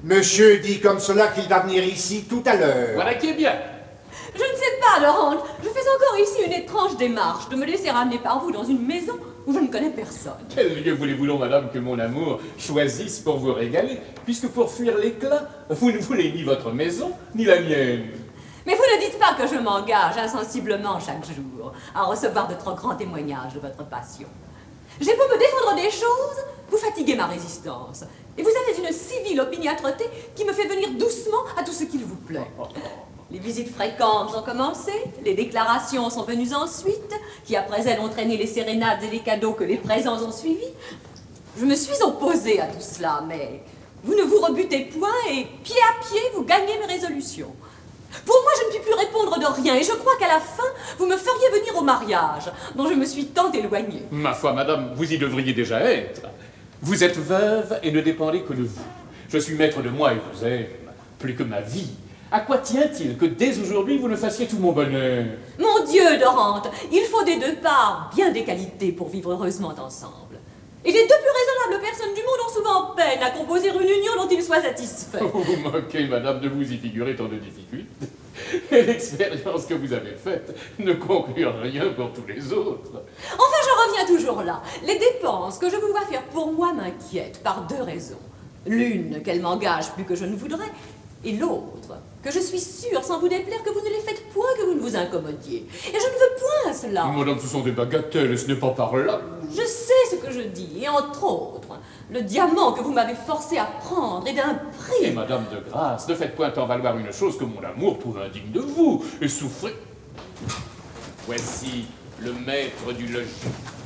Monsieur dit comme cela qu'il va venir ici tout à l'heure. Voilà qui est bien. Je ne sais pas, Laurent. Je fais encore ici une étrange démarche de me laisser ramener par vous dans une maison où je ne connais personne. Quel lieu voulez-vous donc, madame, que mon amour choisisse pour vous régaler, puisque pour fuir l'éclat, vous ne voulez ni votre maison, ni la mienne. Mais vous ne dites pas que je m'engage insensiblement chaque jour à recevoir de trop grands témoignages de votre passion. J'ai beau me défendre des choses, vous fatiguez ma résistance. Et vous avez une civile opiniâtreté qui me fait venir doucement à tout ce qu'il vous plaît. Les visites fréquentes ont commencé, les déclarations sont venues ensuite, qui après elles ont traîné les sérénades et les cadeaux que les présents ont suivis. Je me suis opposée à tout cela, mais vous ne vous rebutez point et pied à pied vous gagnez mes résolutions. Pour moi, je ne puis plus répondre de rien et je crois qu'à la fin, vous me feriez venir au mariage, dont je me suis tant éloignée. Ma foi, madame, vous y devriez déjà être. Vous êtes veuve et ne dépendez que de vous. Je suis maître de moi et vous aime, plus que ma vie. À quoi tient-il que dès aujourd'hui vous ne fassiez tout mon bonheur? Mon Dieu, Dorante, il faut des deux parts bien des qualités pour vivre heureusement ensemble. Et les deux plus raisonnables personnes du monde ont souvent peine à composer une union dont ils soient satisfaits. Vous vous moquez, madame, de vous y figurer tant de difficultés. Et l'expérience que vous avez faite ne conclut rien pour tous les autres. Enfin, je reviens toujours là. Les dépenses que je vous vois faire pour moi m'inquiètent par deux raisons. L'une, qu'elles m'engagent plus que je ne voudrais, et l'autre, que je suis sûre, sans vous déplaire, que vous ne les faites point, que vous ne vous incommodiez. Et je ne veux point cela. Madame, ce sont des bagatelles, et ce n'est pas par là. Je sais ce que je dis, et entre autres, le diamant que vous m'avez forcé à prendre est d'un prix. Et madame de grâce, ne faites point en valoir une chose que mon amour trouve indigne de vous, et souffrez. Voici le maître du logis.